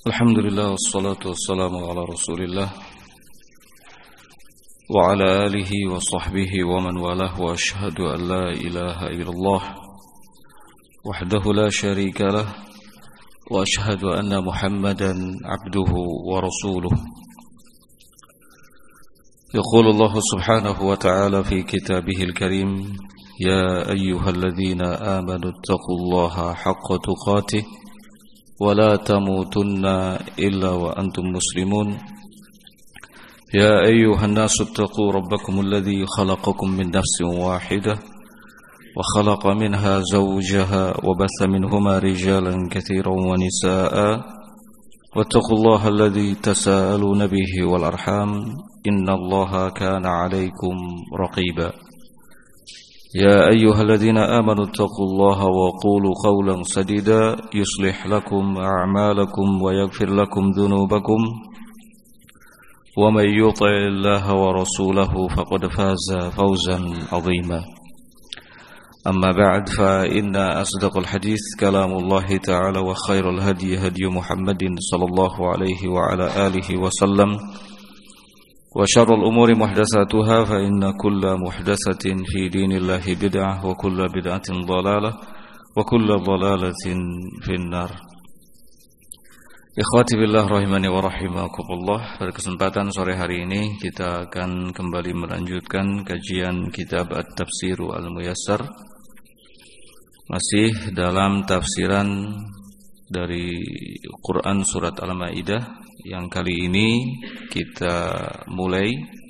Alhamdulillah wassalatu wassalamu ala Rasulillah wa ala alihi wa sahbihi wa man walah wa ashhadu an la ilaha illallah wahdahu la syarika lah wa ashhadu anna Muhammadan abduhu wa rasuluh. Yaqulu Allah subhanahu wa ta'ala fi kitabihil karim, ya ayyuhalladzina amanu taqullaha haqqa tuqatih ولا تموتن إلا وأنتم مسلمون يا أيها الناس اتقوا ربكم الذي خلقكم من نفس واحدة وخلق منها زوجها وبث منهما رجالا كثيرا ونساء واتقوا الله الذي تساءلون به والأرحام إن الله كان عليكم رقيبا يا أيها الذين آمنوا اتقوا الله وقولوا قولا سديدا يصلح لكم أعمالكم ويغفر لكم ذنوبكم ومن يطع الله ورسوله فقد فاز فوزا عظيما أما بعد فإن أصدق الحديث كلام الله تعالى وخير الهدي هدي محمد صلى الله عليه وعلى آله وسلم وشر الأمور محدثاتها فإن كل محدثة في دين الله بدعة وكل بدعة ضلالة وكل ضلالة في النار. Ikhwati billah rahimani wa rahimakumullah. Pada kesempatan sore hari ini kita akan kembali melanjutkan kajian kitab At-Tafsiru Al-Muyassar, masih dalam tafsiran dari Quran surat Al-Maidah, yang kali ini kita mulai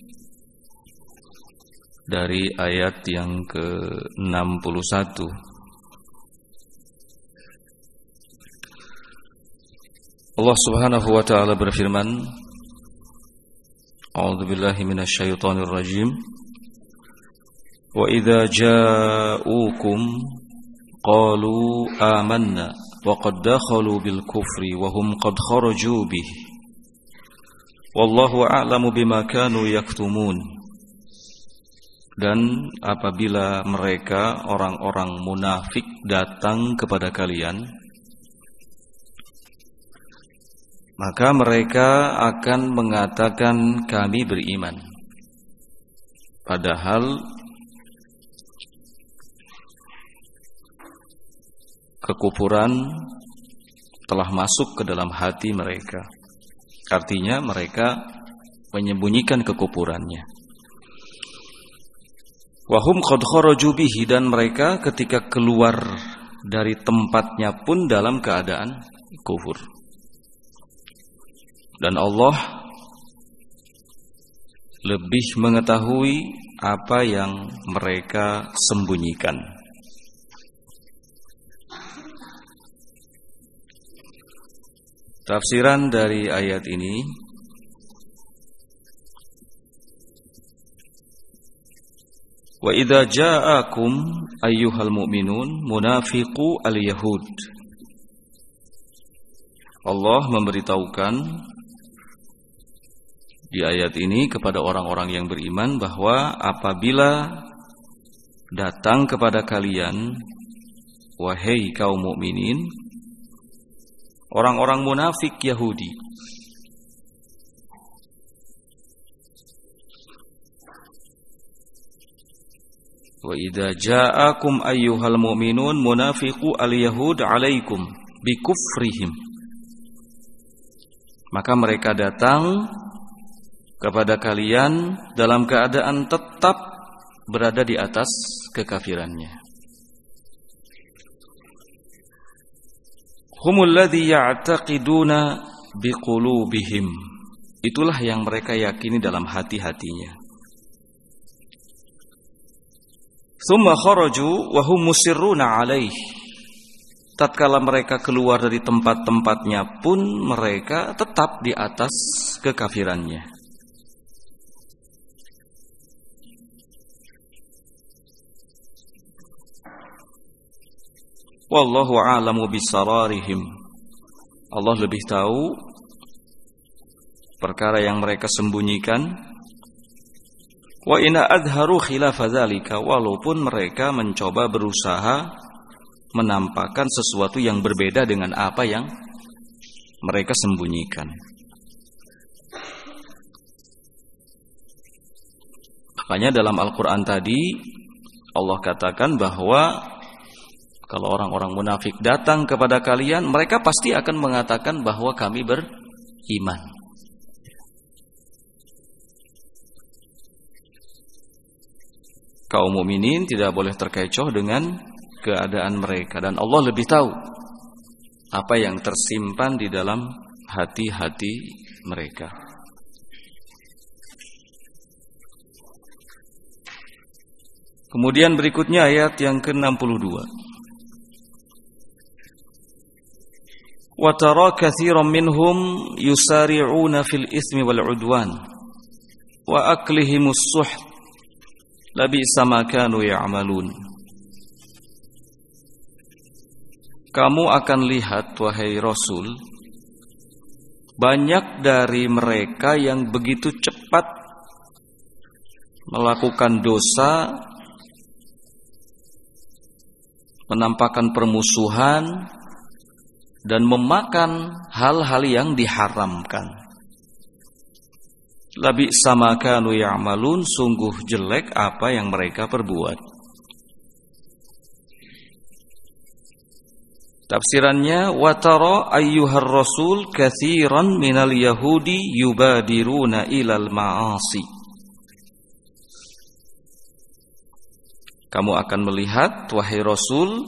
dari ayat yang ke-61. Allah Subhanahu wa ta'ala berfirman, A'udzu billahi minasyaitonir rajim. Wa idza ja'ukum qalu amanna wa qad dakhalu bil kufri wa hum qad kharaju bihi wallahu a'lamu bima kanu yaktumun. Dan apabila mereka orang-orang munafik datang kepada kalian, maka mereka akan mengatakan kami beriman, padahal kekufuran telah masuk ke dalam hati mereka. Artinya mereka menyembunyikan kekufurannya. Wahum qad kharaju bihi, dan mereka ketika keluar dari tempatnya pun dalam keadaan kufur. Dan Allah lebih mengetahui apa yang mereka sembunyikan. Tafsiran dari ayat ini, wa idza ja'akum ayyuhal mu'minun munafiqu al-yahud. Allah memberitahukan di ayat ini kepada orang-orang yang beriman bahwa apabila datang kepada kalian, wahai kaum mukminin, orang-orang munafik Yahudi, wa idza ja'akum ayyuhal mu'minun munafiqu al-yahud 'alaikum bi kufrihim, maka mereka datang kepada kalian dalam keadaan tetap berada di atas kekafirannya. Humul ladzi ya'taqiduna biqulubihim, itulah yang mereka yakini dalam hati-hatinya. Tsumma kharaju wa hum musirruna 'alaih, tatkala mereka keluar dari tempat-tempatnya pun mereka tetap di atas kekafirannya. Wallahu a'lamu bisararihim, Allah lebih tahu perkara yang mereka sembunyikan. Wa inna adharu khilafa dzalika, walaupun mereka mencoba berusaha menampakkan sesuatu yang berbeda dengan apa yang mereka sembunyikan. Makanya dalam Al-Quran tadi Allah katakan bahwa kalau orang-orang munafik datang kepada kalian, mereka pasti akan mengatakan bahwa kami beriman. Kaum mukminin tidak boleh terkecoh dengan keadaan mereka, dan Allah lebih tahu apa yang tersimpan di dalam hati-hati mereka. Kemudian berikutnya ayat yang ke-62. Wa tara katsiran minhum yusari'una fil itsmi wal 'udwan wa aklihimus suht labisa ma kanu ya'malun. Kamu akan lihat, wahai Rasul, banyak dari mereka yang begitu cepat melakukan dosa, menampakkan permusuhan, dan memakan hal-hal yang diharamkan. Labisa ma kanu ya'malun, sungguh jelek apa yang mereka perbuat. Tafsirannya, wa tara ayyuhar rasul katsiran minal yahudi yubadiruna ilal ma'asi. Kamu akan melihat, wahai Rasul,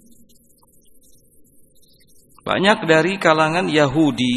banyak dari kalangan Yahudi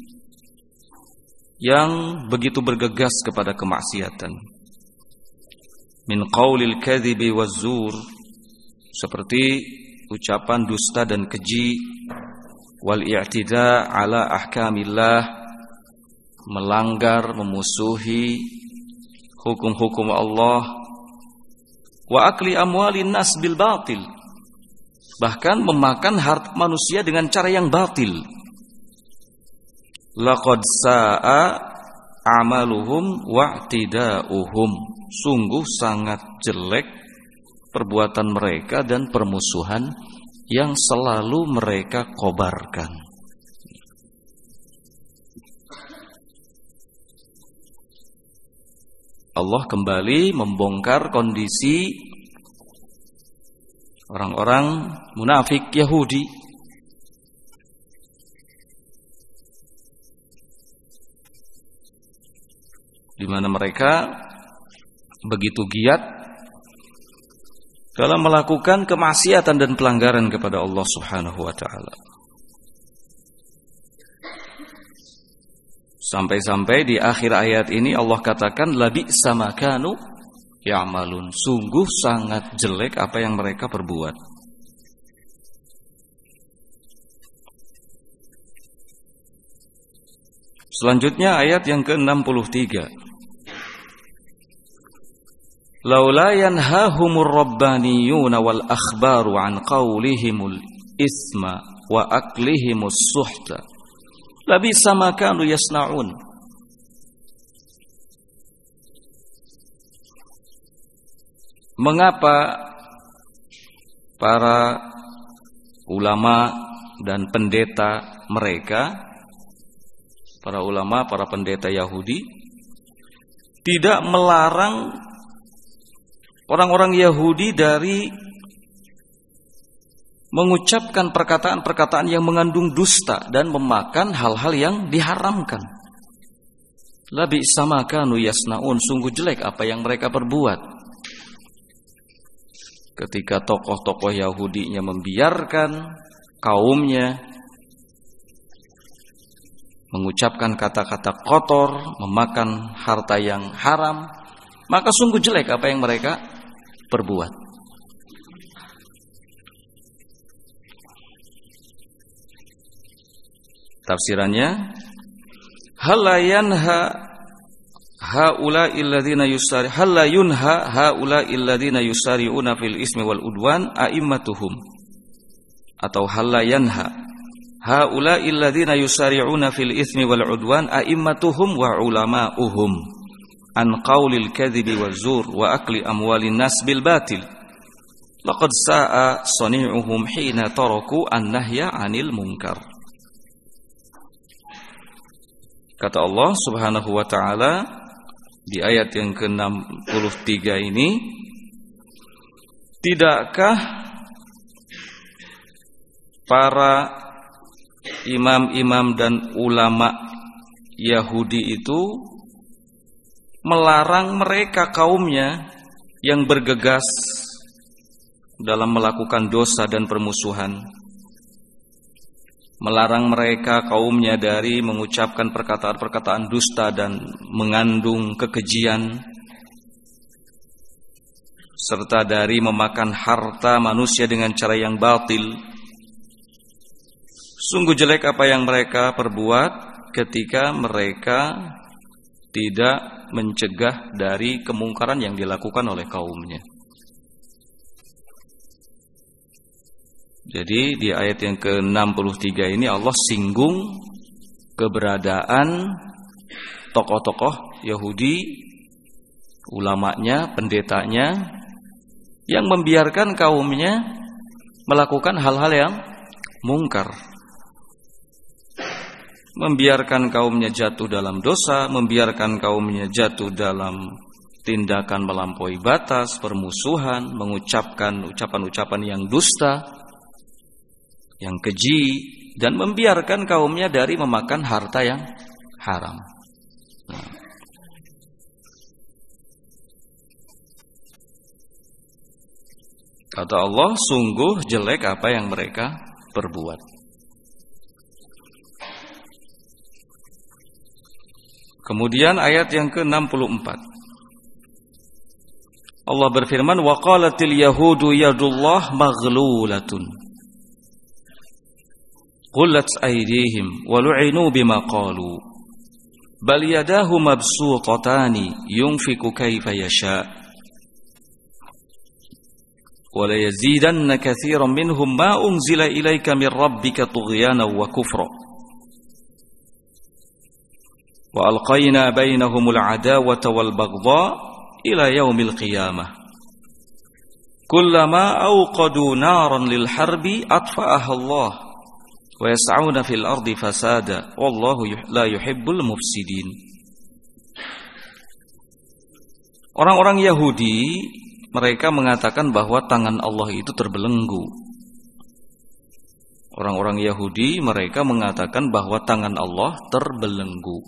yang begitu bergegas kepada kemaksiatan. Min qaulil kadhibi wazzur, seperti ucapan dusta dan keji, wal i'tida ala ahkamillah, melanggar, memusuhi hukum-hukum Allah, wa akli amwalin nas bil batil, bahkan memakan harta manusia dengan cara yang batil. Laqad sa'a amaluhum wa'tida'uhum, sungguh sangat jelek perbuatan mereka dan permusuhan yang selalu mereka kobarkan. Allah kembali membongkar kondisi orang-orang munafik Yahudi, di mana mereka begitu giat dalam melakukan kemaksiatan dan pelanggaran kepada Allah Subhanahu wa taala. Sampai-sampai di akhir ayat ini Allah katakan labisa ma kanu ya'malun, sungguh sangat jelek apa yang mereka perbuat. Selanjutnya ayat yang ke-63. Laula yanhahumur rabbaniyuna wal akhbaru an qaulihimul isma wa aklihimus suhta labisa ma kanu yasna'un. Mengapa para ulama dan pendeta mereka, para ulama, para pendeta Yahudi, tidak melarang orang-orang Yahudi dari mengucapkan perkataan-perkataan yang mengandung dusta dan memakan hal-hal yang diharamkan? Labisa ma kanu yasnaun, sungguh jelek apa yang mereka perbuat. Ketika tokoh-tokoh Yahudinya membiarkan kaumnya mengucapkan kata-kata kotor, memakan harta yang haram, maka sungguh jelek apa yang mereka perbuat. Tafsirannya, halla yanha haula'i alladziina yusari halla yunha haula'i alladziina yusari'una fil ismi wal udwan a'immatuhum, atau halla yanha haula'i alladziina yusari'una fil ismi wal udwan a'immatuhum wa ulama'uhum an qaulil kadhibi waz-zur wa akli amwalin nas bil batil laqad sa'a sani'uhum hina taraku an-nahya 'anil munkar. Kata Allah Subhanahu wa taala di ayat yang ke-63 ini, tidakkah para imam-imam dan ulama Yahudi itu melarang mereka kaumnya yang bergegas dalam melakukan dosa dan permusuhan, melarang mereka kaumnya dari mengucapkan perkataan-perkataan dusta dan mengandung kekejian, serta dari memakan harta manusia dengan cara yang batil. Sungguh jelek apa yang mereka perbuat ketika mereka tidak mencegah dari kemungkaran yang dilakukan oleh kaumnya. Jadi di ayat yang ke-63 ini Allah singgung keberadaan tokoh-tokoh Yahudi, ulamanya, pendetanya, yang membiarkan kaumnya melakukan hal-hal yang mungkar, membiarkan kaumnya jatuh dalam dosa, membiarkan kaumnya jatuh dalam tindakan melampaui batas, permusuhan, mengucapkan ucapan-ucapan yang dusta, yang keji, dan membiarkan kaumnya dari memakan harta yang haram. Kata Allah, sungguh jelek apa yang mereka perbuat. Kemudian ayat yang ke-64, Allah berfirman, wa qalatil yahudu yadullah maghlulatun qullat aydihim wa lu'inu bima qalu bal yadahu mabsutatani yunfiku kayfa yasha wa la yazidanna katsiran minhum ma unzila ilayka min rabbika tughyanan wa kufra wa alqayna bainahumul adawata wal baghdha ila yaumil qiyamah kullama awqadu naran lil harbi atfa'aha Allah wa yas'auna fil ardi fasada wallahu la yuhibbul mufsidin. Orang-orang Yahudi mereka mengatakan bahwa tangan Allah itu terbelenggu. Orang-orang Yahudi mereka mengatakan bahwa tangan Allah terbelenggu.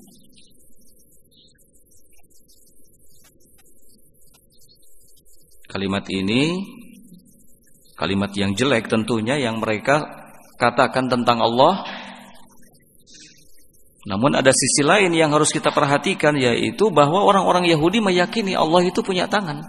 Kalimat ini kalimat yang jelek tentunya yang mereka katakan tentang Allah. Namun ada sisi lain yang harus kita perhatikan, yaitu bahwa orang-orang Yahudi meyakini Allah itu punya tangan.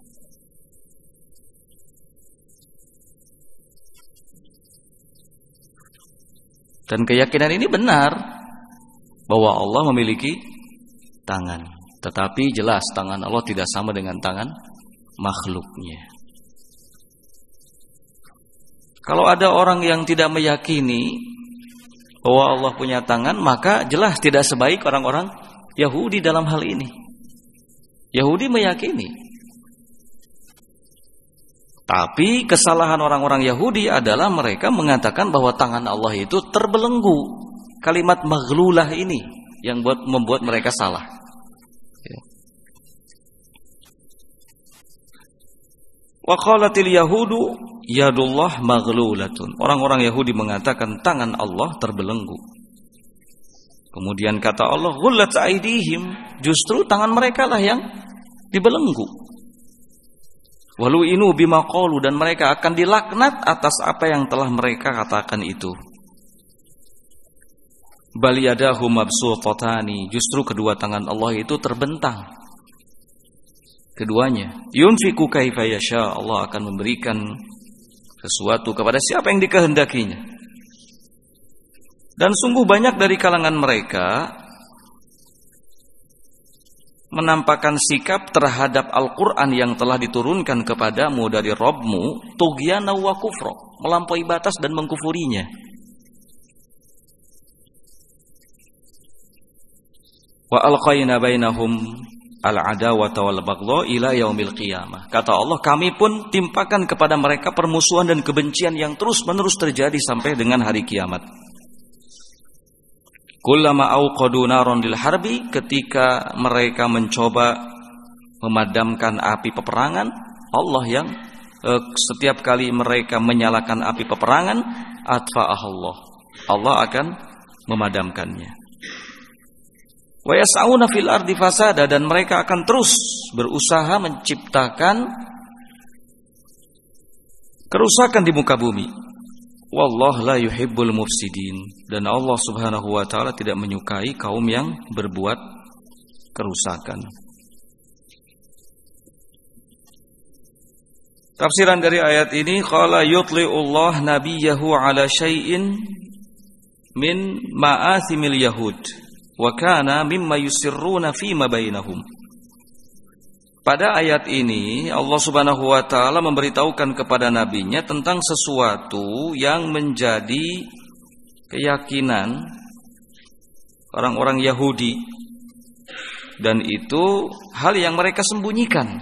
Dan keyakinan ini benar bahwa Allah memiliki tangan. Tetapi jelas tangan Allah tidak sama dengan tangan makhluknya. Kalau ada orang yang tidak meyakini bahwa Allah punya tangan, maka jelas tidak sebaik orang-orang Yahudi dalam hal ini. Yahudi meyakini. Tapi kesalahan orang-orang Yahudi adalah mereka mengatakan bahwa tangan Allah itu terbelenggu. Kalimat maghlulah ini yang membuat mereka salah. Wa qalatil yahudu yadullah maghlulatun. Orang-orang Yahudi mengatakan tangan Allah terbelenggu. Kemudian kata Allah, ghullat aydihim, justru tangan mereka lah yang dibelenggu. Walu'inu bima qalu, dan mereka akan dilaknat atas apa yang telah mereka katakan itu. Bal yadahu mabsutatani, justru kedua tangan Allah itu terbentang. Keduanya, yunfiku kaifa yasha, Allah akan memberikan sesuatu kepada siapa yang dikehendakinya. Dan sungguh banyak dari kalangan mereka menampakkan sikap terhadap Al-Quran yang telah diturunkan kepadamu dari Rabbmu, tughyana wa kufra, melampaui batas dan mengkufurinya. Wa alqaina bainahum al-adawata wal baghdha ila yaumil qiyamah. Kata Allah, kami pun timpakan kepada mereka permusuhan dan kebencian yang terus-menerus terjadi sampai dengan hari kiamat. Kullama auqadu naron lil harbi, ketika mereka mencoba memadamkan api peperangan, Allah yang setiap kali mereka menyalakan api peperangan, atfa'ahallah, Allah akan memadamkannya. Wa yas'auna fil ardi fasada, dan mereka akan terus berusaha menciptakan kerusakan di muka bumi. Wallahu la yuhibbul mufsidin, dan Allah Subhanahu wa taala tidak menyukai kaum yang berbuat kerusakan. Tafsiran dari ayat ini, qala yutli'ullah nabiyahu ala syai'in min ma'athimil yahud wa kana mimma yusirruna fima bainahum. Pada ayat ini Allah Subhanahu wa taala memberitahukan kepada nabinya tentang sesuatu yang menjadi keyakinan orang-orang Yahudi, dan itu hal yang mereka sembunyikan.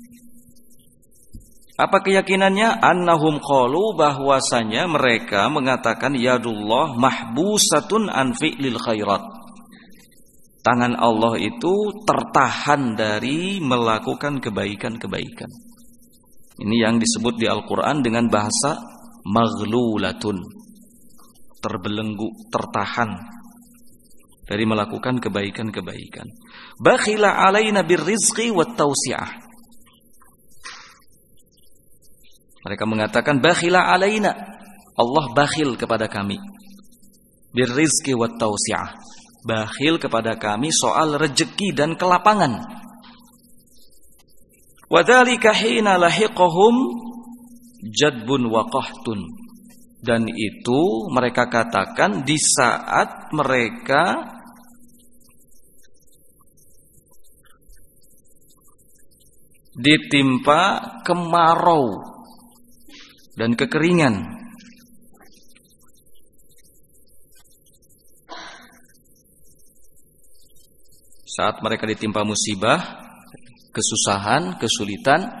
Apa keyakinannya? Annahum qalu, bahwasanya mereka mengatakan yadullah mahbusatun an fi'lil khairat. Tangan Allah itu tertahan dari melakukan kebaikan-kebaikan. Ini yang disebut di Al-Quran dengan bahasa maghlulatun, terbelenggu, tertahan dari melakukan kebaikan-kebaikan. Bakhila alaina birrizqi wat tausi'ah. Mereka mengatakan bakhila alaina, Allah bakhil kepada kami, birrizqi wat tausi'ah, bakhil kepada kami soal rezeki dan kelapangan. Wadzalika hina lahiqahum jadbun wa qahtun, dan itu mereka katakan di saat mereka ditimpa kemarau dan kekeringan. Saat mereka ditimpa musibah, kesusahan, kesulitan,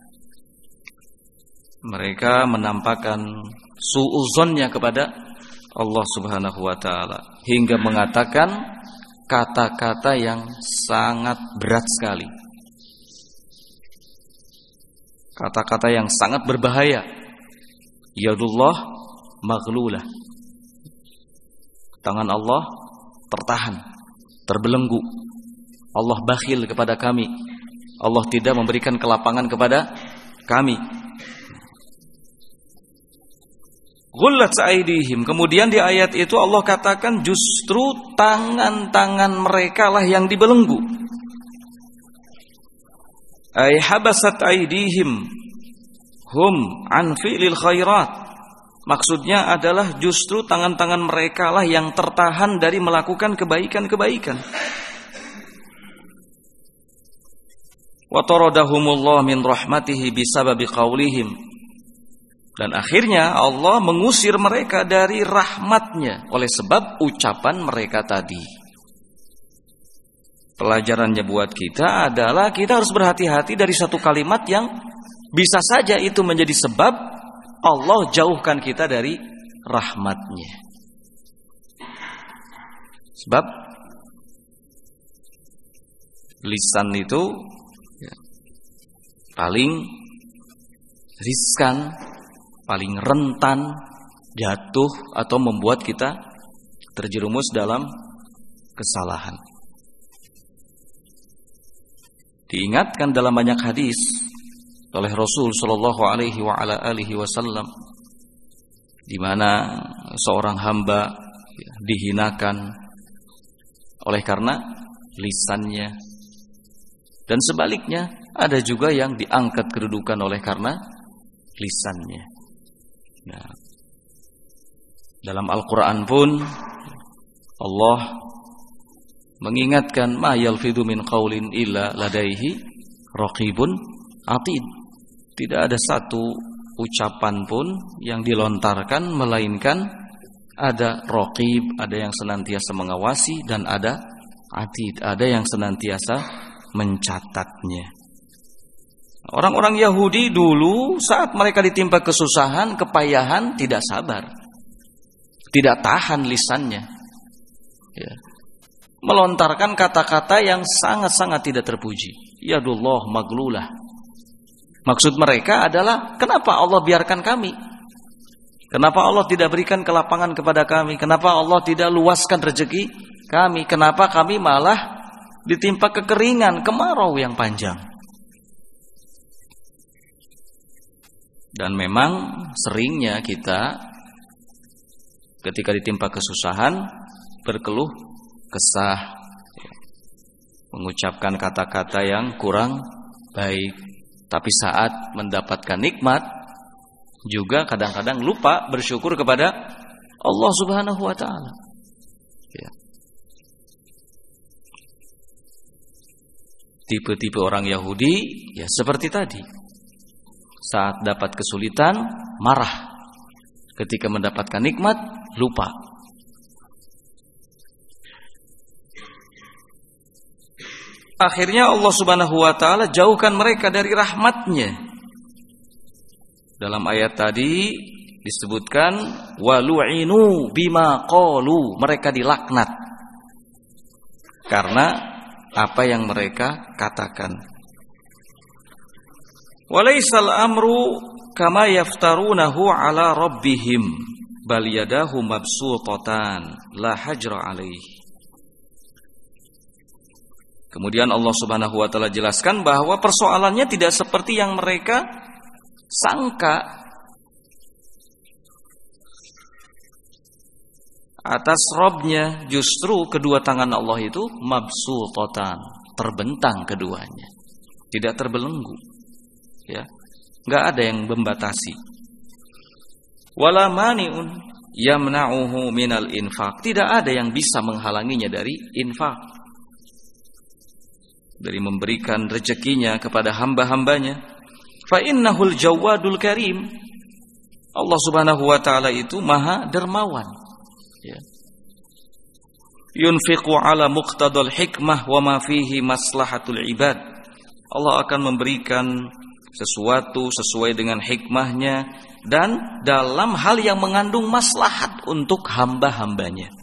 mereka menampakkan su'uzonnya kepada Allah Subhanahu wa taala, hingga mengatakan kata-kata yang sangat berat sekali, kata-kata yang sangat berbahaya. Yadullah maghlulah, tangan Allah tertahan, terbelenggu. Allah bakhil kepada kami, Allah tidak memberikan kelapangan kepada kami. Ghullat aydihim, kemudian di ayat itu Allah katakan justru tangan-tangan mereka lah yang dibelenggu. Ay habasat aydihim hum an fi'lil khairat, maksudnya adalah justru tangan-tangan mereka lah yang tertahan dari melakukan kebaikan-kebaikan. Wa taradahumullah min rahmatihi bisababi qaulihim, dan akhirnya Allah mengusir mereka dari rahmatnya oleh sebab ucapan mereka tadi. Pelajarannya buat kita adalah kita harus berhati-hati dari satu kalimat yang bisa saja itu menjadi sebab Allah jauhkan kita dari rahmatnya. Sebab lisan itu paling riskan, paling rentan jatuh atau membuat kita terjerumus dalam kesalahan. Diingatkan dalam banyak hadis oleh Rasul sallallahu alaihi wa ala alihi wasallam, di mana seorang hamba dihinakan oleh karena lisannya, dan sebaliknya ada juga yang diangkat kedudukan oleh karena lisannya. Nah, dalam Al-Quran pun Allah mengingatkan ma yalfidu min qaulin illa ladaihi raqibun atid. Tidak ada satu ucapan pun yang dilontarkan melainkan ada raqib, ada yang senantiasa mengawasi, dan ada atid, ada yang senantiasa mencatatnya. Orang-orang Yahudi dulu saat mereka ditimpa kesusahan, kepayahan, tidak sabar, tidak tahan lisannya, ya. melontarkan kata-kata yang sangat-sangat tidak terpuji. Yadullah maglulah. Maksud mereka adalah, kenapa Allah biarkan kami? Kenapa Allah tidak berikan kelapangan kepada kami? Kenapa Allah tidak luaskan rezeki kami? Kenapa kami malah ditimpa kekeringan, kemarau yang panjang? Dan memang seringnya kita ketika ditimpa kesusahan berkeluh kesah, mengucapkan kata-kata yang kurang baik. Tapi saat mendapatkan nikmat juga kadang-kadang lupa bersyukur kepada Allah Subhanahu wa taala. Ya. Tipe-tipe orang Yahudi ya seperti tadi. Saat dapat kesulitan marah. Ketika mendapatkan nikmat lupa. Akhirnya Allah Subhanahu wa taala jauhkan mereka dari rahmatnya. Dalam ayat tadi disebutkan walu'inu bima qalu, mereka dilaknat karena apa yang mereka katakan. Walaisal amru kama yaftarunahu ala rabbihim bal yadahu mabsutatan la hajra alaihi. Kemudian Allah Subhanahu wa taala jelaskan bahwa persoalannya tidak seperti yang mereka sangka. Atas Robnya justru kedua tangan Allah itu mabsutatan, terbentang keduanya, tidak terbelenggu. Ya, nggak ada yang membatasi. Wala mani'un yamna'uhu minal infaq, tidak ada yang bisa menghalanginya dari infak, dari memberikan rezekinya kepada hamba-hambanya. Fa innahul jawadul karim, Allah Subhanahu wa taala itu maha dermawan. Ya. Yunfiqu ala muqtadal hikmah wa ma fihi maslahatul ibad. Allah akan memberikan sesuatu sesuai dengan hikmahnya dan dalam hal yang mengandung maslahat untuk hamba-hambanya.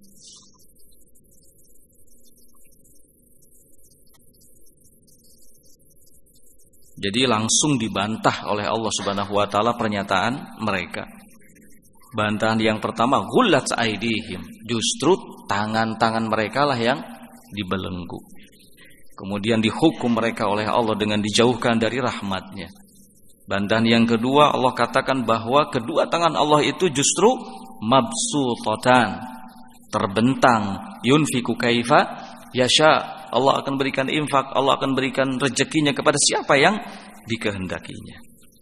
Jadi langsung dibantah oleh Allah Subhanahu wa taala pernyataan mereka. Bantahan yang pertama, ghullat aidihim, justru tangan-tangan mereka lah yang dibelenggu. Kemudian dihukum mereka oleh Allah dengan dijauhkan dari rahmatnya. Bantahan yang kedua, Allah katakan bahwa kedua tangan Allah itu justru mabsutatan, terbentang, yunfiku kaifa yasha. Allah akan berikan infak, Allah akan berikan rezekinya kepada siapa yang dikehendakinya.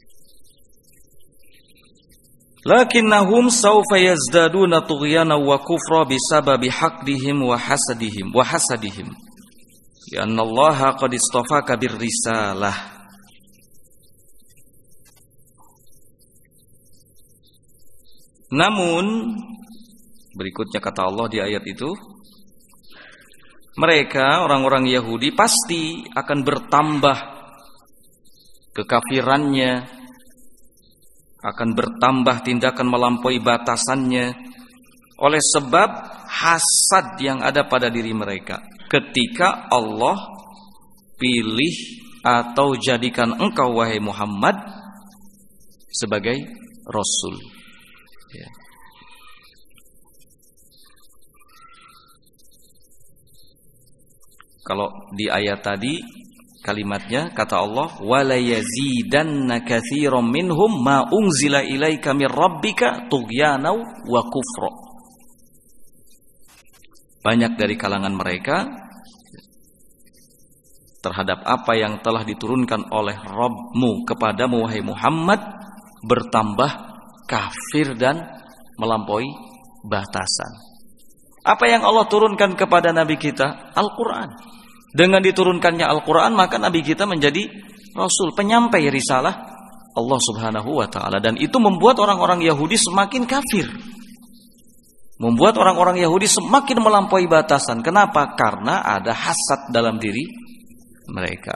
Lakinnahum sawfa yazdaduna tughyana wa kufra bisababi haqdihim wa hasadihim. Ya Allah qad istafaka birrisalah. Namun berikutnya kata Allah di ayat itu, mereka orang-orang Yahudi pasti akan bertambah kekafirannya, akan bertambah tindakan melampaui batasannya oleh sebab hasad yang ada pada diri mereka ketika Allah pilih atau jadikan engkau wahai Muhammad sebagai Rasul. Ya. Kalau di ayat tadi kalimatnya kata Allah wala yazidanna katsiran minhum ma unzila ilaika mir rabbika tughyana wa kufra. Banyak dari kalangan mereka terhadap apa yang telah diturunkan oleh Rabbmu kepadamu wahai Muhammad bertambah kafir dan melampaui batasan. Apa yang Allah turunkan kepada Nabi kita? Al-Quran. Dengan diturunkannya Al-Quran maka Nabi kita menjadi Rasul, penyampai risalah Allah Subhanahu wa ta'ala. Dan itu membuat orang-orang Yahudi semakin kafir, membuat orang-orang Yahudi semakin melampaui batasan. Kenapa? Karena ada hasad dalam diri mereka.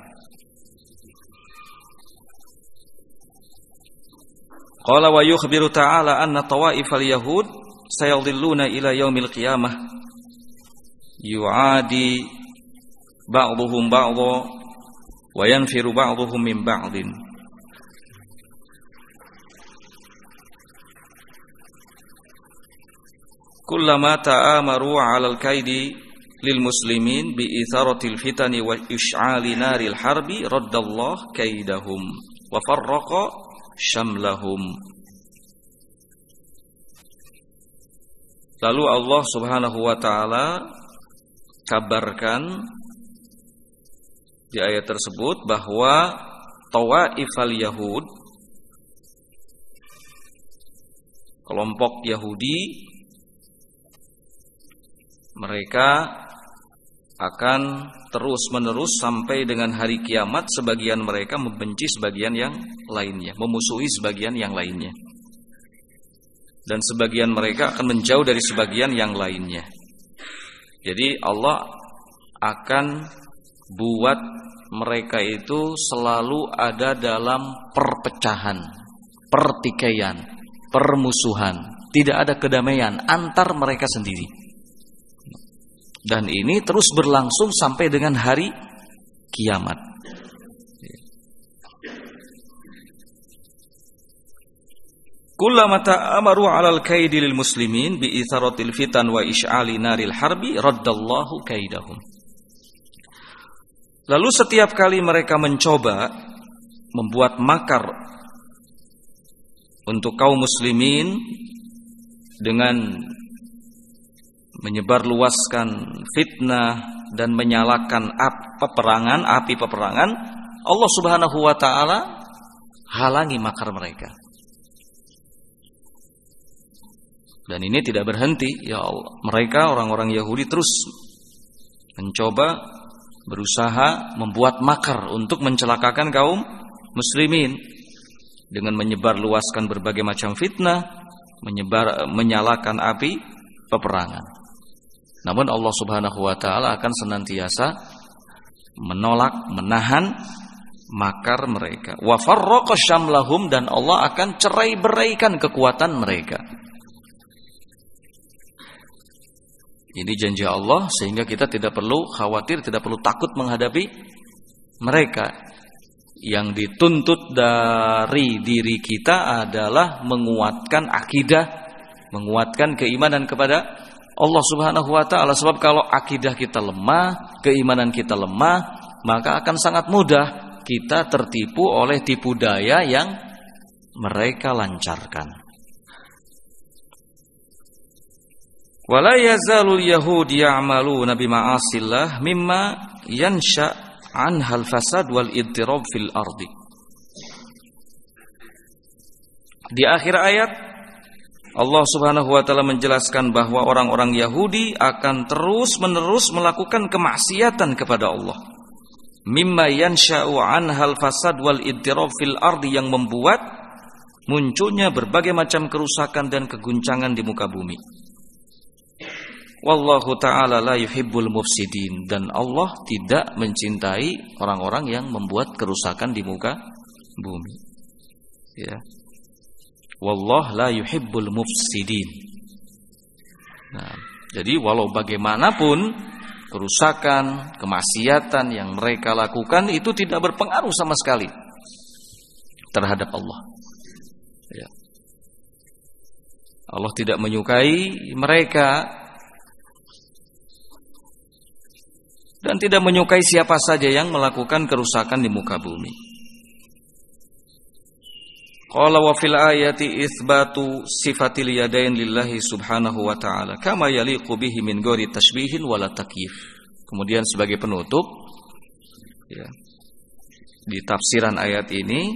Qala wa yukhbiru ta'ala anna tawaifal yahud sayadhilluna ila yaumil qiyamah. yu'adi ba'dhuhum ba'dha wa yanfiru ba'dhuhum min ba'din. Kullama ta'amaru 'alal kaidi lil muslimin bi itharatil fitani wa ish'ali naril harbi raddallahu kaidahum wa farraqa syamlahum. Lalu Allah Subhanahu wa taala kabarkan di ayat tersebut bahwa tawaifal Yahud, kelompok Yahudi, mereka akan terus-menerus sampai dengan hari kiamat. Sebagian mereka membenci sebagian yang lainnya, memusuhi sebagian yang lainnya, dan sebagian mereka akan menjauh dari sebagian yang lainnya. Jadi Allah akan buat mereka itu selalu ada dalam perpecahan, pertikaian, permusuhan. Tidak ada kedamaian antar mereka sendiri. Dan ini terus berlangsung sampai dengan hari kiamat. Kullama ta'amaru 'alal kaidi lil muslimin bi itharatil fitan wa ish'ali naril harbi raddallahu kaidahum. Lalu setiap kali mereka mencoba membuat makar untuk kaum muslimin dengan menyebarluaskan fitnah dan menyalakan api peperangan, Allah Subhanahu wa taala halangi makar mereka. Dan ini tidak berhenti, ya Allah. Mereka orang-orang Yahudi terus mencoba, berusaha membuat makar untuk mencelakakan kaum muslimin dengan menyebarluaskan berbagai macam fitnah, menyalakan api peperangan. Namun Allah Subhanahu wa taala akan senantiasa menolak, menahan makar mereka. Wa farraqa syamlahum, dan Allah akan cerai-beraikan kekuatan mereka. Ini janji Allah, sehingga kita tidak perlu khawatir, tidak perlu takut menghadapi mereka. Yang dituntut dari diri kita adalah menguatkan akidah, menguatkan keimanan kepada Allah Subhanahu wa taala. Sebab kalau akidah kita lemah, keimanan kita lemah, maka akan sangat mudah kita tertipu oleh tipu daya yang mereka lancarkan. Wala yazalul yahud ya'maluna bima'asillah mimma yansha' anhal fasad wal idtirab fil ardi. Di akhir ayat Allah Subhanahu wa taala menjelaskan bahwa orang-orang Yahudi akan terus-menerus melakukan kemaksiatan kepada Allah. Mimma yansha'u anhal fasad wal idtirab fil ardi, yang membuat munculnya berbagai macam kerusakan dan keguncangan di muka bumi. Wallahu ta'ala la yuhibbul mufsidin, dan Allah tidak mencintai orang-orang yang membuat kerusakan di muka bumi. Ya. Wallah la yuhibbul mufsidin. Nah, jadi walau bagaimanapun kerusakan, kemaksiatan yang mereka lakukan itu tidak berpengaruh sama sekali terhadap Allah. Ya. Allah tidak menyukai mereka dan tidak menyukai siapa saja yang melakukan kerusakan di muka bumi. Qala wa fil ayati itsbatu sifatil yadain lillahi subhanahu wa ta'ala kama yaliqu bihi min ghairi tashbihin wala takyif. Kemudian sebagai penutup, ya, di tafsiran ayat ini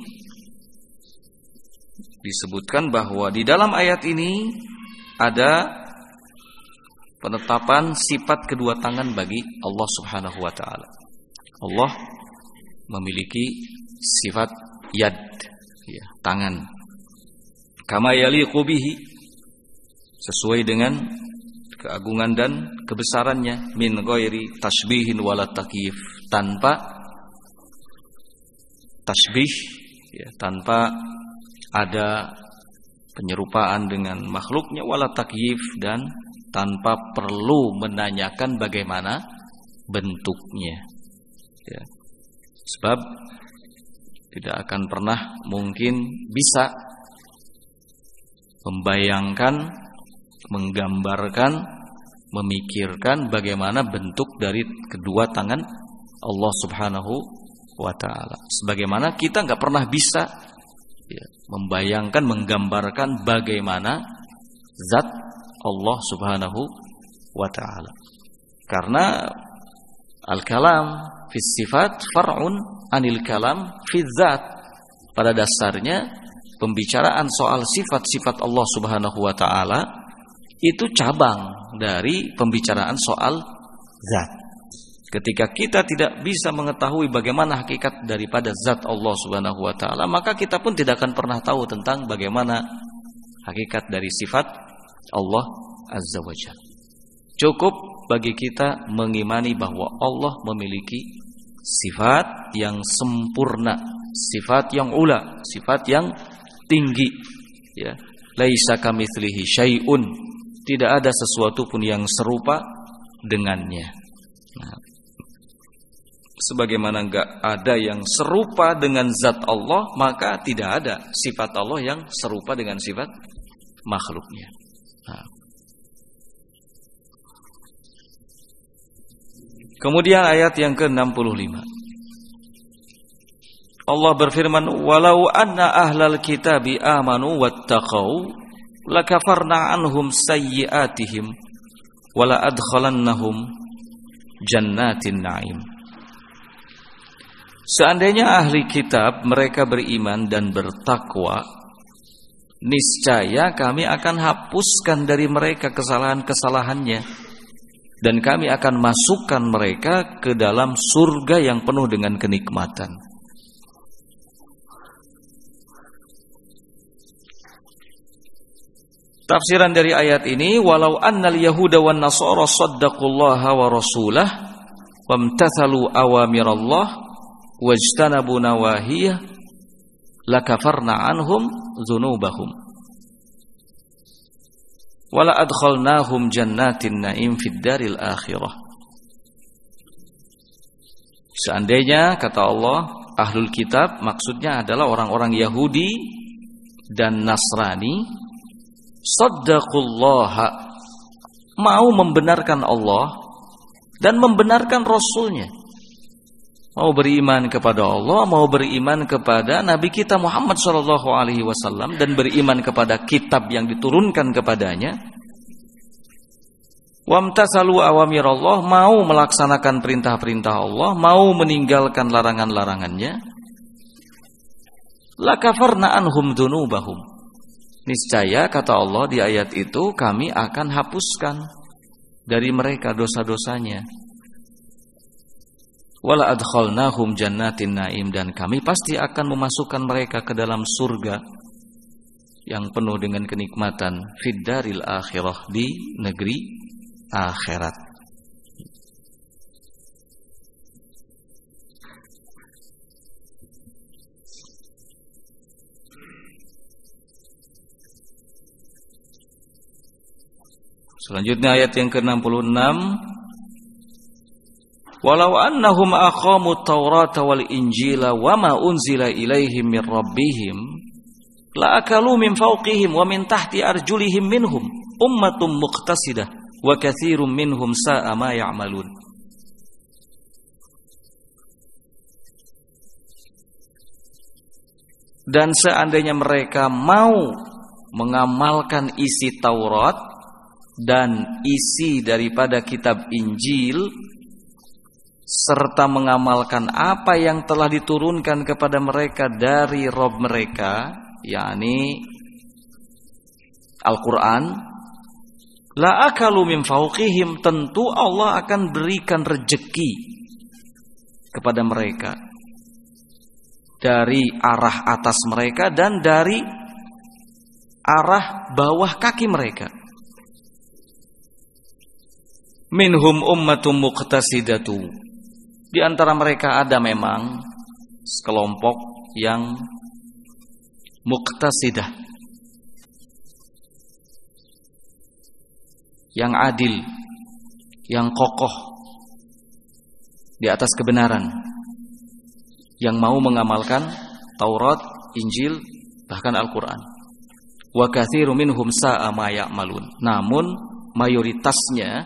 disebutkan bahwa di dalam ayat ini ada penetapan sifat kedua tangan bagi Allah Subhanahu wa taala. Allah memiliki sifat yad, ya, tangan. Kama yaliqu bihi, sesuai dengan keagungan dan kebesarannya, min ghairi tashbihin wala takyif, tanpa tashbih, ya, tanpa ada penyerupaan dengan makhluknya, wala takyif, dan tanpa perlu menanyakan bagaimana bentuknya. Ya. Sebab tidak akan pernah mungkin bisa membayangkan, menggambarkan, memikirkan bagaimana bentuk dari kedua tangan Allah Subhanahu wa ta'ala. Sebagaimana kita nggak pernah bisa membayangkan, menggambarkan bagaimana zat Allah Subhanahu wa ta'ala. Karena al-kalam fi sifat far'un anil kalam fi zat. Pada dasarnya pembicaraan soal sifat-sifat Allah Subhanahu wa ta'ala itu cabang dari pembicaraan soal zat. Ketika kita tidak bisa mengetahui bagaimana hakikat daripada zat Allah Subhanahu wa ta'ala, maka kita pun tidak akan pernah tahu tentang bagaimana hakikat dari sifat Allah Azza wa Jalla. Cukup bagi kita mengimani bahwa Allah memiliki sifat yang sempurna, sifat yang ula, sifat yang tinggi, ya. Laisa kamitslihi syai'un, tidak ada sesuatu pun yang serupa dengannya. Nah, sebagaimana enggak ada yang serupa dengan zat Allah, maka tidak ada sifat Allah yang serupa dengan sifat makhluknya. Nah. Kemudian ayat yang ke-65. Allah berfirman, "Walau anna ahlal kitabi amanu wattaqau lakafarna anhum sayyi'atihim wala adkhalannahum jannatin na'im." Seandainya ahli kitab mereka beriman dan bertakwa, niscaya kami akan hapuskan dari mereka kesalahan-kesalahannya, dan kami akan masukkan mereka ke dalam surga yang penuh dengan kenikmatan. Tafsiran dari ayat ini, walau annal yahuda wan nasara saddaqullaha wa rasulah wamtathalu awamirallah wajtanabu nawahiyah lakafarna anhum dzunubahum wala adkhalnahum jannatin na'im fid daril akhirah. Seandainya, kata Allah, ahlul kitab maksudnya adalah orang-orang Yahudi dan Nasrani, saddaqullaha, mau membenarkan Allah dan membenarkan Rasulnya, mau beriman kepada Allah, mau beriman kepada Nabi kita Muhammad SAW, dan beriman kepada kitab yang diturunkan kepadanya. Wamtasalu awamirallah, mau melaksanakan perintah-perintah Allah, mau meninggalkan larangan-larangannya. Lakafarna anhum dzunubahum, niscaya, kata Allah di ayat itu, kami akan hapuskan dari mereka dosa-dosanya. Wala adkhalnahum jannatin na'im, dan kami pasti akan memasukkan mereka ke dalam surga yang penuh dengan kenikmatan, fid daril akhirah, di negeri akhirat. Selanjutnya ayat yang ke-66, walau annahum aqamut taurata wal injila wama unzila ilaihim min rabbihim la akalu min fawqihim wa min tahti arjulihim minhum ummatum muqtasidah wa katsirum minhum sa'a ma ya'malun. Dan seandainya mereka mau mengamalkan isi Taurat dan isi daripada kitab Injil, serta mengamalkan apa yang telah diturunkan kepada mereka dari Rabb mereka, yakni Al-Quran, la akalu min fawqihim, tentu Allah akan berikan rejeki kepada mereka dari arah atas mereka dan dari arah bawah kaki mereka. Minhum ummatum muqtasidatu, di antara mereka ada memang sekelompok yang muqtasidah. yang adil, yang kokoh di atas kebenaran, yang mau mengamalkan Taurat, Injil, bahkan Al-Quran. Wa katsiru minhum sa'a ma ya'malun. Namun mayoritasnya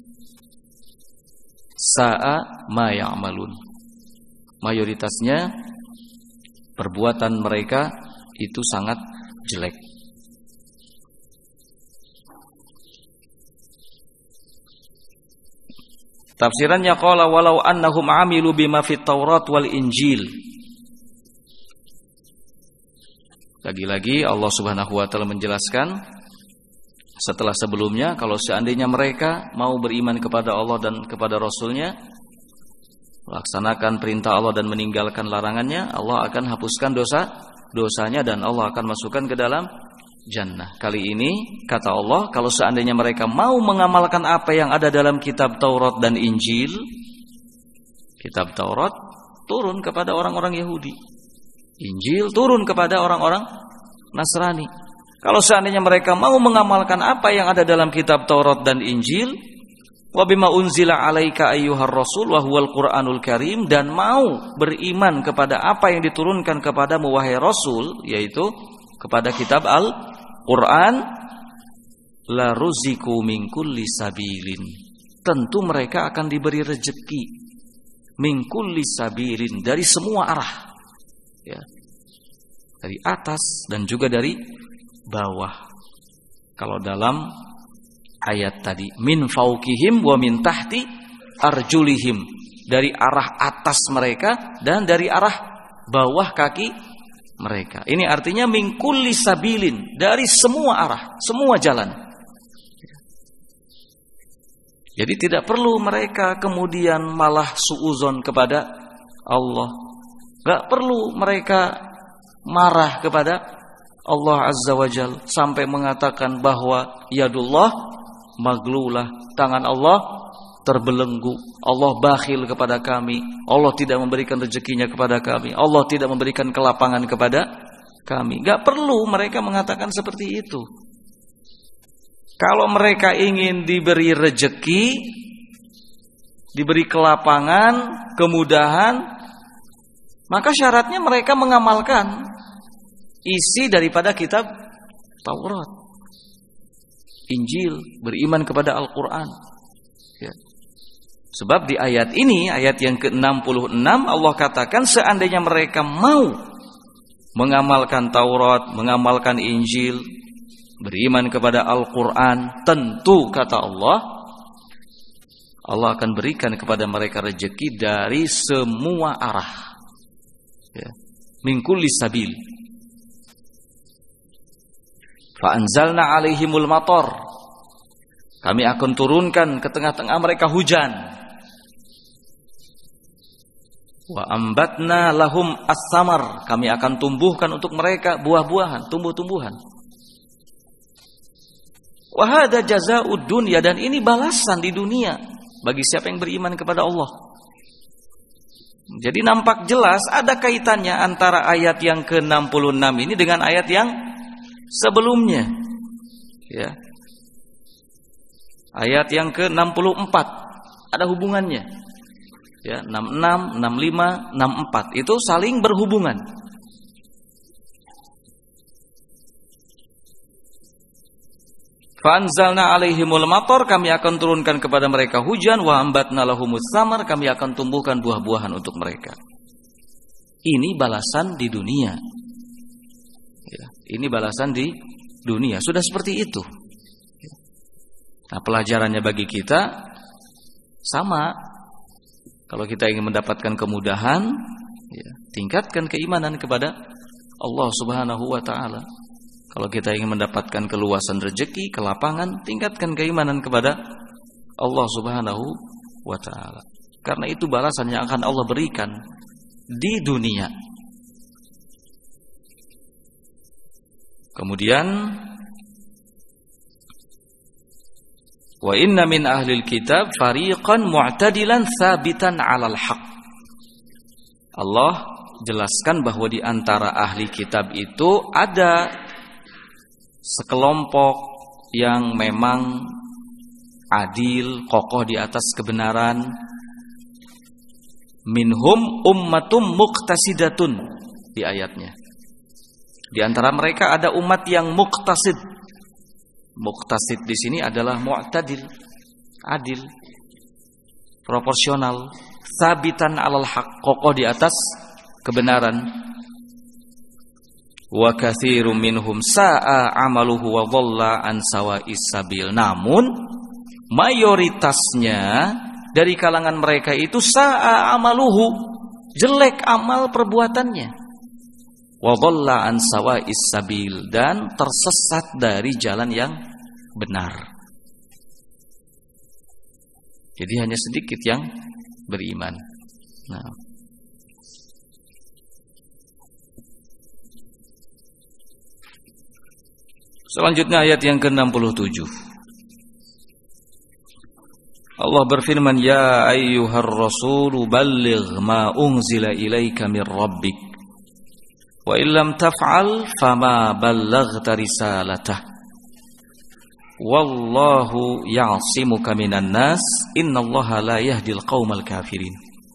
sa'a ma ya'malun. Mayoritasnya perbuatan mereka itu sangat jelek. Tafsirannya qala walau annahum amilu bima fit Taurat wal Injil. Lagi-lagi Allah Subhanahu wa taala menjelaskan setelah sebelumnya, kalau seandainya mereka mau beriman kepada Allah dan kepada Rasul-Nya, melaksanakan perintah Allah dan meninggalkan larangannya, Allah akan hapuskan dosanya dan Allah akan masukkan ke dalam jannah. Kali ini kata Allah, kalau seandainya mereka mau mengamalkan apa yang ada dalam kitab Taurat dan Injil. Kitab Taurat turun kepada orang-orang Yahudi, Injil turun kepada orang-orang Nasrani. Kalau seandainya mereka mau mengamalkan apa yang ada dalam kitab Taurat dan Injil, wa bima unzila alaika ayyuhar rasul wa huwal Qur'anul Karim, dan mau beriman kepada apa yang diturunkan kepadamu wahai Rasul, yaitu kepada kitab Al-Qur'an, la ruziku min kulli sabilin. Tentu mereka akan diberi rezeki min kulli sabilin, dari semua arah. Ya. Dari atas dan juga dari bawah. Kalau dalam ayat tadi, min fauqihim wa min tahti arjulihim, dari arah atas mereka dan dari arah bawah kaki mereka. Ini artinya min kulli sabilin, dari semua arah, semua jalan. Jadi tidak perlu mereka kemudian malah suuzon kepada Allah. Gak perlu mereka marah kepada Allah Azza wa Jal sampai mengatakan bahwa yadullah maglulah, tangan Allah terbelenggu, Allah bakhil kepada kami, Allah tidak memberikan rezekinya kepada kami, Allah tidak memberikan kelapangan kepada kami. Gak perlu mereka mengatakan seperti itu. Kalau mereka ingin diberi rezeki, diberi kelapangan, kemudahan, maka syaratnya mereka mengamalkan isi daripada kitab Taurat, Injil, beriman kepada Al-Quran. Ya. Sebab di ayat ini, ayat yang ke-66, Allah katakan seandainya mereka mau mengamalkan Taurat, mengamalkan Injil, beriman kepada Al-Quran, tentu kata Allah, Allah akan berikan kepada mereka rezeki dari semua arah. Ya. Min kulli sabil. Fa anzalna alaihimul matar. Kami akan turunkan ke tengah-tengah mereka hujan. Wa ambatna lahum as-samar. Kami akan tumbuhkan untuk mereka buah-buahan, tumbuh-tumbuhan. Wa hadza jazaa'ud dunya, dan ini balasan di dunia bagi siapa yang beriman kepada Allah. Jadi nampak jelas ada kaitannya antara ayat yang ke-66 ini dengan ayat yang sebelumnya. Ya. Ayat yang ke-64 ada hubungannya. Ya, 66, 65, 64 itu saling berhubungan. Fanzalna alaihimul matar, kami akan turunkan kepada mereka hujan, wa ambatna lahumus samar, kami akan tumbuhkan buah-buahan untuk mereka. Ini balasan di dunia. Ya, ini balasan di dunia, sudah seperti itu. Nah, pelajarannya bagi kita sama. Kalau kita ingin mendapatkan kemudahan, ya, tingkatkan keimanan kepada Allah Subhanahu wa taala. Kalau kita ingin mendapatkan keluasan rezeki, kelapangan, tingkatkan keimanan kepada Allah Subhanahu wa taala. Karena itu balasan yang akan Allah berikan di dunia. Kemudian wa inna min ahlil kitab fariqan mu'tadilan tsabitan 'alal haqq. Allah jelaskan bahwa di antara ahli kitab itu ada sekelompok yang memang adil, kokoh di atas kebenaran. Minhum ummatum muqtasidatun di ayatnya. Di antara mereka ada umat yang muqtasid. Muqtasid di sini adalah mu'tadil, adil, proporsional, sabitan alal haq, kokoh di atas kebenaran. Wa katsirum minhum sa'a amaluhu wa dhalla an sawa'is sabil. Namun mayoritasnya dari kalangan mereka itu sa'a amaluhu, jelek amal perbuatannya. Wa dhalla an sawa'is sabil, dan tersesat dari jalan yang benar. Jadi hanya sedikit yang beriman. Nah, selanjutnya ayat yang ke-67. Allah berfirman, ya ayyuhar rasulu balligh ma unzila ilaika mir rabbik wa illam taf'al fama ballaghta risalatah wallahu ya'simuka minan nas innallaha la yahdil qaumal kafirin.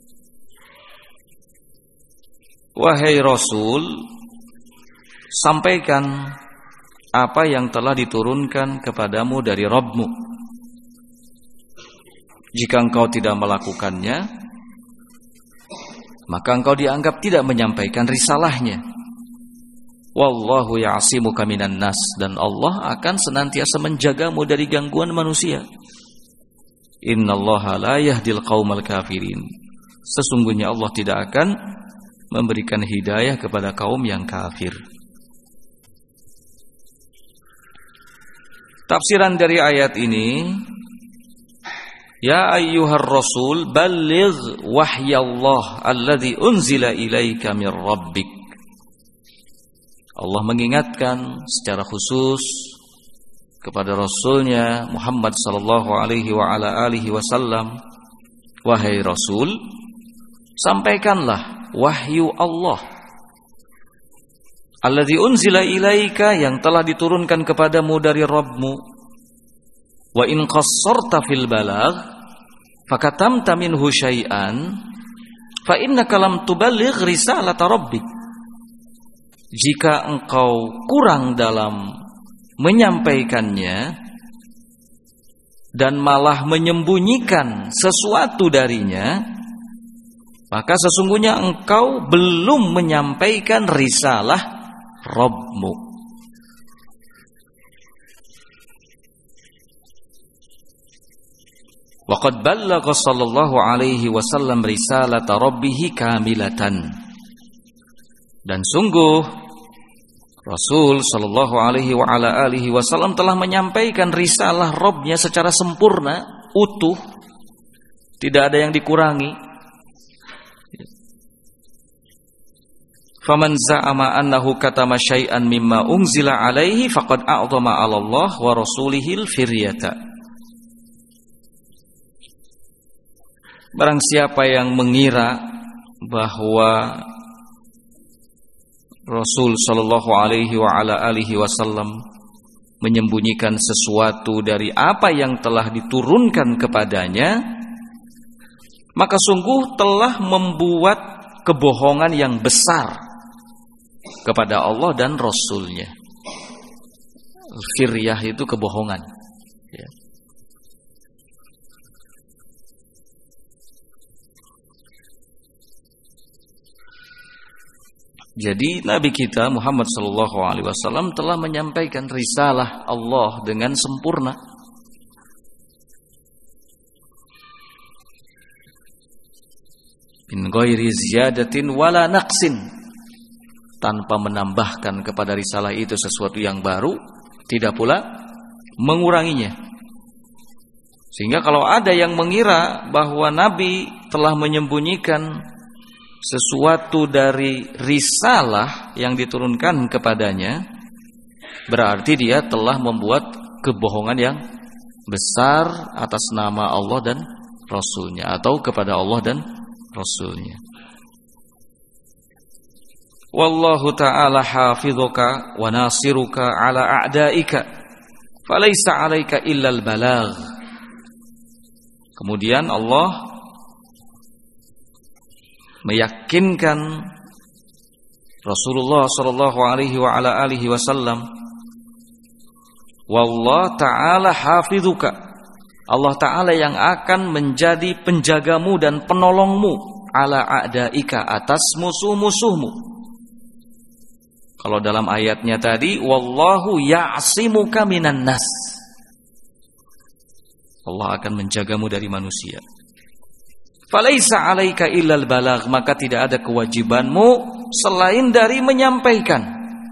Wahai Rasul, sampaikan apa yang telah diturunkan kepadamu dari Rabbmu. Jika engkau tidak melakukannya, maka engkau dianggap tidak menyampaikan risalahnya. Wallahu ya'simuka minan nas, dan Allah akan senantiasa menjagamu dari gangguan manusia. Innallaha la yahdil qaumal kafirin. Sesungguhnya Allah tidak akan memberikan hidayah kepada kaum yang kafir. Tafsiran dari ayat ini, ya ayyuhar rasul balligh wahyallah alladzi unzila ilaika mir rabbik. Allah mengingatkan secara khusus kepada Rasulnya Muhammad sallallahu alaihi wa ala alihi wasallam, wahai Rasul, sampaikanlah wahyu Allah alladzi unzila ilaika, yang telah diturunkan kepadamu dari Rabbmu. Wa in qassarta fil balagh fakatamta minhu syai'an fa innaka lam tuballigh risalata rabbik. Jika engkau kurang dalam menyampaikannya dan malah menyembunyikan sesuatu darinya, maka sesungguhnya engkau belum menyampaikan risalah Rabbmu. Waqad ballagha sallallahu alaihi wasallam risalata rabbih kamilatan. Dan sungguh Rasul sallallahu alaihi wa ala alihi wasallam telah menyampaikan risalah Rabbnya secara sempurna, utuh, tidak ada yang dikurangi. Faman za'ama annahu katama syai'an mimma unzila alaihi faqad a'dhama 'ala Allah wa rasulihil firyata. Barang siapa yang mengira bahwa Rasul sallallahu alaihi wa ala alihi wasallam menyembunyikan sesuatu dari apa yang telah diturunkan kepadanya, maka sungguh telah membuat kebohongan yang besar kepada Allah dan Rasulnya. Firyah itu kebohongan, ya. Jadi Nabi kita Muhammad sallallahu alaihi wasallam telah menyampaikan risalah Allah dengan sempurna. Min ghairi ziyadatin wala naqsin, tanpa menambahkan kepada risalah itu sesuatu yang baru, tidak pula menguranginya. Sehingga kalau ada yang mengira bahwa Nabi telah menyembunyikan sesuatu dari risalah yang diturunkan kepadanya, berarti dia telah membuat kebohongan yang besar atas nama Allah dan Rasulnya, atau kepada Allah dan Rasulnya. Wallahu ta'ala hafidhuka wa nasiruka ala a'daika falaysa 'alaika illa al-balagh Kemudian Allah meyakinkan Rasulullah sallallahu alaihi wa ala alihi wasallam, wallahu ta'ala hafizuka, Allah ta'ala yang akan menjadi penjagamu dan penolongmu, ala a'daika, atas musuh-musuhmu. Kalau dalam ayatnya tadi, wallahu ya'simuka minan nas, Allah akan menjagamu dari manusia. Falaisa 'alaika illal balagh, maka tidak ada kewajibanmu selain dari menyampaikan.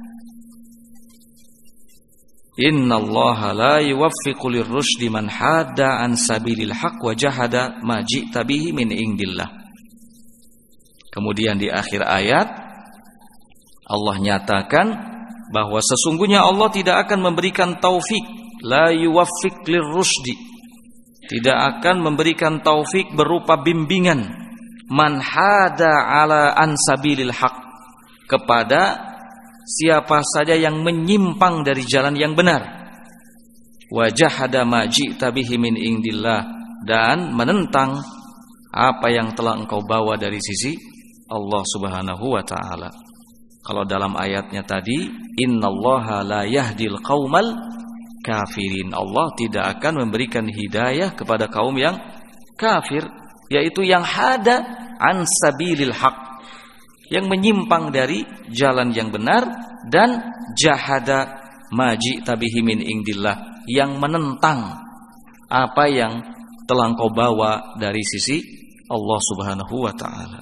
Innallaha la yuwaffiqu lirrusydi man hadda an sabilil haqq wa jahada ma ji'ta bihi min indillah. Kemudian di akhir ayat Allah nyatakan bahwa sesungguhnya Allah tidak akan memberikan taufik, la yuwaffiq lirrusydi, tidak akan memberikan taufik berupa bimbingan, man hada ala ansabilil haq, kepada siapa saja yang menyimpang dari jalan yang benar, wa jahada ma ji'ta bihi min indillah, dan menentang apa yang telah engkau bawa dari sisi Allah Subhanahu wa taala. Kalau dalam ayatnya tadi, innallaha la yahdil qaumal kafirin, Allah tidak akan memberikan hidayah kepada kaum yang kafir, yaitu yang hada an sabilil haq, yang menyimpang dari jalan yang benar, dan jahada ma ji'ta bihi min indillah, yang menentang apa yang telah engkau bawa dari sisi Allah Subhanahu wa taala.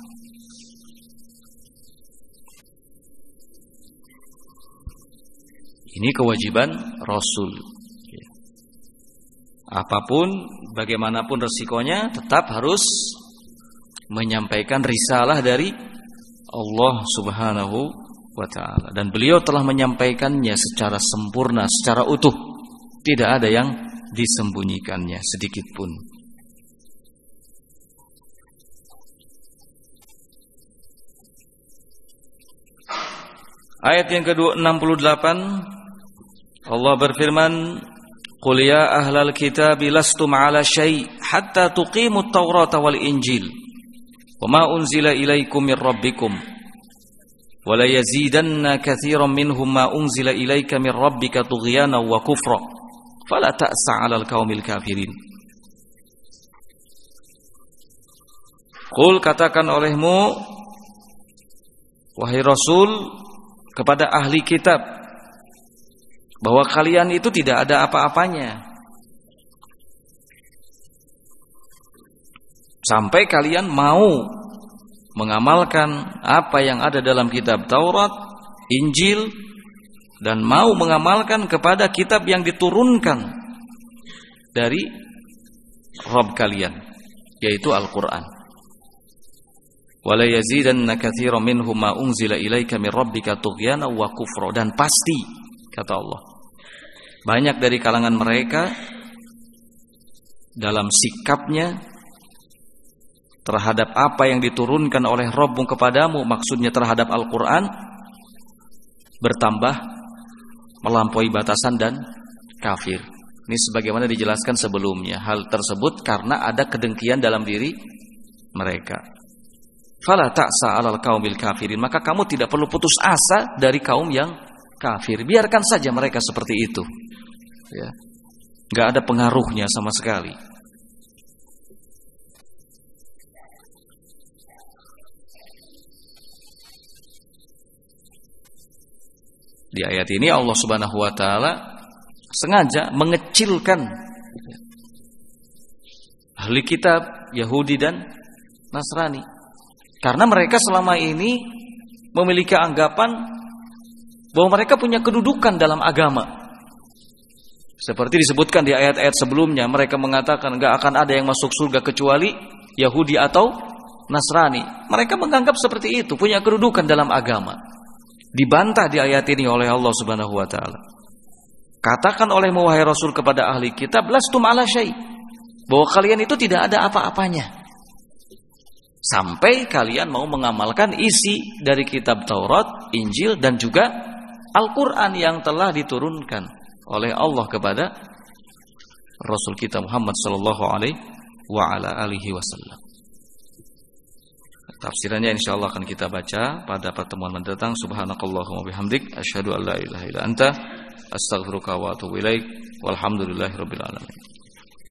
Ini kewajiban Rasul. Apapun, bagaimanapun resikonya, tetap harus menyampaikan risalah dari Allah Subhanahu wa ta'ala. Dan beliau telah menyampaikannya secara sempurna, secara utuh. Tidak ada yang disembunyikannya sedikit pun. Ayat yang ke-68, Allah berfirman, qul ya ahlal kitab lastum ala syai' hatta tuqimut taurata wal injil wa ma unzila ilaikum mir rabbikum wa la yazidanna katsiran minhum ma unzila ilaika mir rabbika tughyana wa kufra fala ta'sa 'alal qaumil kafirin. Qul, katakan olehmu wahai Rasul kepada ahli kitab bahwa kalian itu tidak ada apa-apanya sampai kalian mau mengamalkan apa yang ada dalam kitab Taurat, Injil, dan mau mengamalkan kepada kitab yang diturunkan dari Rabb kalian, yaitu Al-Quran. Wala yazidanna katsiran minhum ma unzila ilaika mir rabbika tughyana wa kufra, dan pasti, kata Allah, banyak dari kalangan mereka dalam sikapnya terhadap apa yang diturunkan oleh Rabbmu kepadamu, maksudnya terhadap Al-Quran, bertambah melampaui batasan dan kafir. Ini sebagaimana dijelaskan sebelumnya. Hal tersebut karena ada kedengkian dalam diri mereka. Fala ta'sa 'alal qaumil kafirin, maka kamu tidak perlu putus asa dari kaum yang kafir. Biarkan saja mereka seperti itu. Ya. Enggak ada pengaruhnya sama sekali. Di ayat ini Allah Subhanahu wa taala sengaja mengecilkan ahli kitab Yahudi dan Nasrani, karena mereka selama ini memiliki anggapan bahwa mereka punya kedudukan dalam agama. Seperti disebutkan di ayat-ayat sebelumnya, mereka mengatakan enggak akan ada yang masuk surga kecuali Yahudi atau Nasrani. Mereka menganggap seperti itu, punya kedudukan dalam agama. Dibantah di ayat ini oleh Allah Subhanahu wa taala. Katakan oleh wahai Rasul kepada ahli kitab, lastum ala syai', bahwa kalian itu tidak ada apa-apanya sampai kalian mau mengamalkan isi dari kitab Taurat, Injil, dan juga Al-Quran yang telah diturunkan oleh Allah kepada Rasul kita Muhammad sallallahu alaihi wa ala alihi wasallam. Tafsirannya insyaallah akan kita baca pada pertemuan mendatang. Subhanakallahumma bihamdik asyhadu an la ilaha illa anta astaghfiruka wa atubu ilaik. Walhamdulillahirabbil alamin.